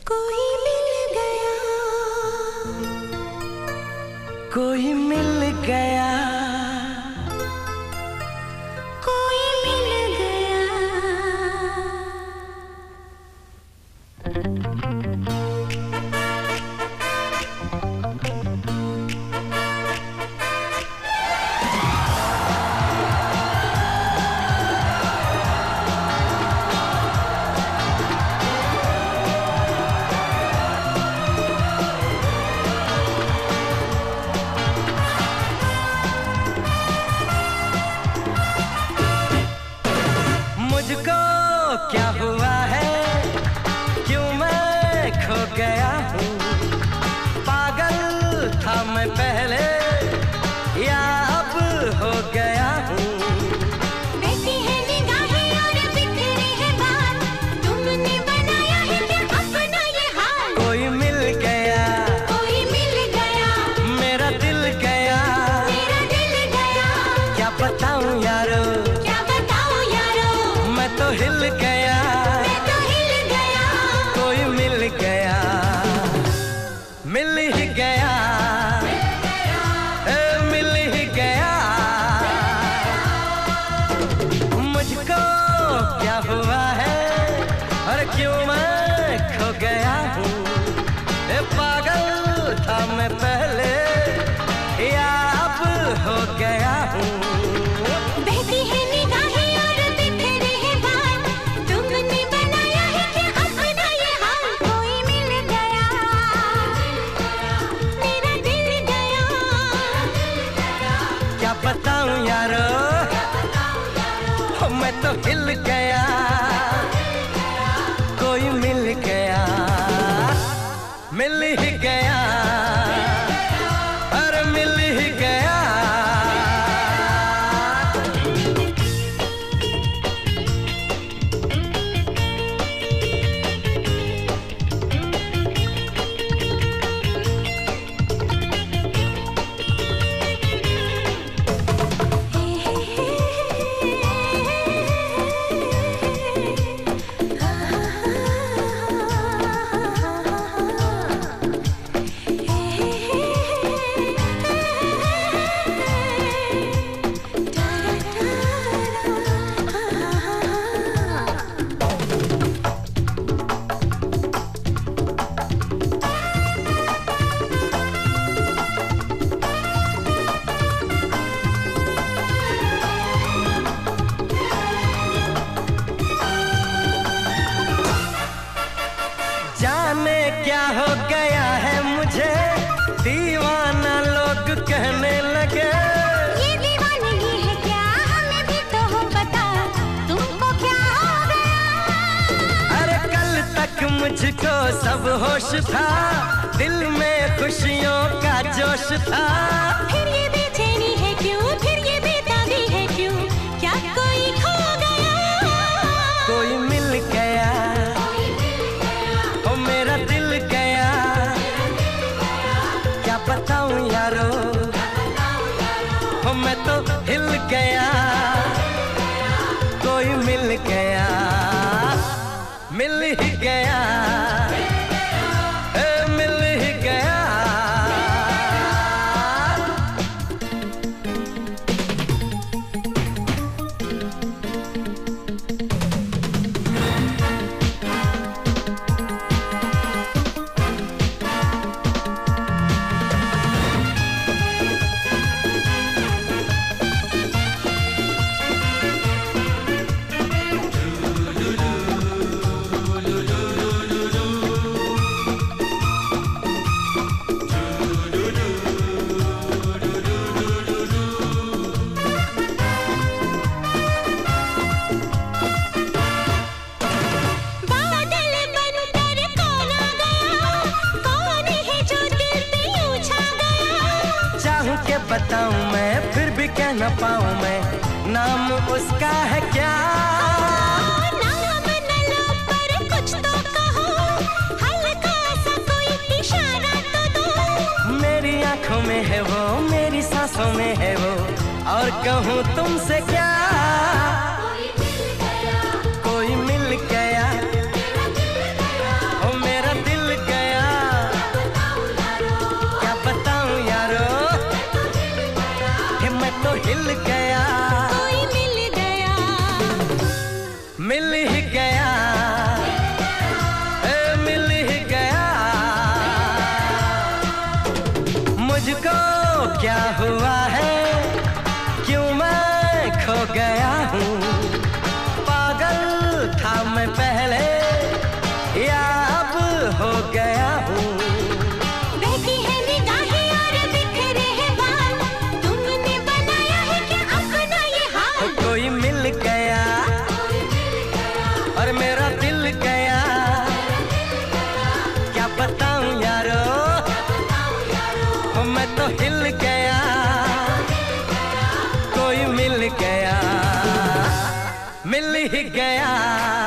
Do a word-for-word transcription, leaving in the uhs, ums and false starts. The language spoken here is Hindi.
कोई मिल गया, कोई मिल गया, कोई मिल गया। मुझको क्या हुआ है, क्यों मैं खो गया हूँ। पागल था मैं पहले या अब हो गया हूँ। बैठी है निगाहें और बिखरी है बात, तुमने बनाया है क्या अपना ये हाल। कोई मिल गया, कोई मिल गया, मेरा दिल गया, मेरा दिल गया। क्या बताऊँ यारो, क्या बताऊँ यारो, मैं तो हिल गया, मैं तो हिल गया। कोई मिल गया, मिल ही गया, ए, मिल ही गया। मुझको क्या हुआ है और क्यों मैं खो गया हूँ। ए, पागल था मैं पहले या अब हो गया हूँ। बहती है निगाहें और बिखरे है बाल, तुमने बनाया है क्या अपना ये हाल। कोई मिल गया, मेरा दिल गया। क्या बताऊँ यारो, हो, मैं तो हिल गया, कोई मिल गया, मिल ही गया, अरे मिल ही गया। जाने क्या हो गया है मुझे, दीवाना लोग कहने लगे। ये दीवानगी है क्या, हमें भी तो हो पता, तुमको क्या हो गया। अरे कल तक मुझको सब होश था, दिल में खुशियों का जोश था। फिर ये बेचैनी है क्यों, फिर ये बेताबी है क्यों, क्या कोई खो गया। कोई मिल गया, ओ मेरा दिल गया, क्या बताऊँ यारो, हो, मैं तो हिल गया, कोई मिल गया, मिल ही गया, ए, मिल ही गया। बादल बनकर कौन आ गया, कौन है जो दिल पे यूं छा गया। चाहूं के बताऊं मैं, फिर भी कह न पाऊं मैं, नाम उसका है क्या। नाम न लो पर कुछ तो कहो, हल्का सा कोई इशारा तो दो। मेरी आंखों में है वो, मेरी सांसों में है वो, और कहूँ तुमसे क्या। कोई मिल गया, ओ मेरा दिल मुझको क्या हुआ है, क्यों मैं खो गया हूँ। पागल था मैं पहले या अब हो गया हूँ। बहती है निगाहें और बिखरे हैं बाल, तुमने बनाया है क्या अपना ये हाल। कोई मिल गया और मेरा दिल गया, क्या बताऊं यारो, मैं तो हिल गया। कोई मिल गया, मिल ही गया।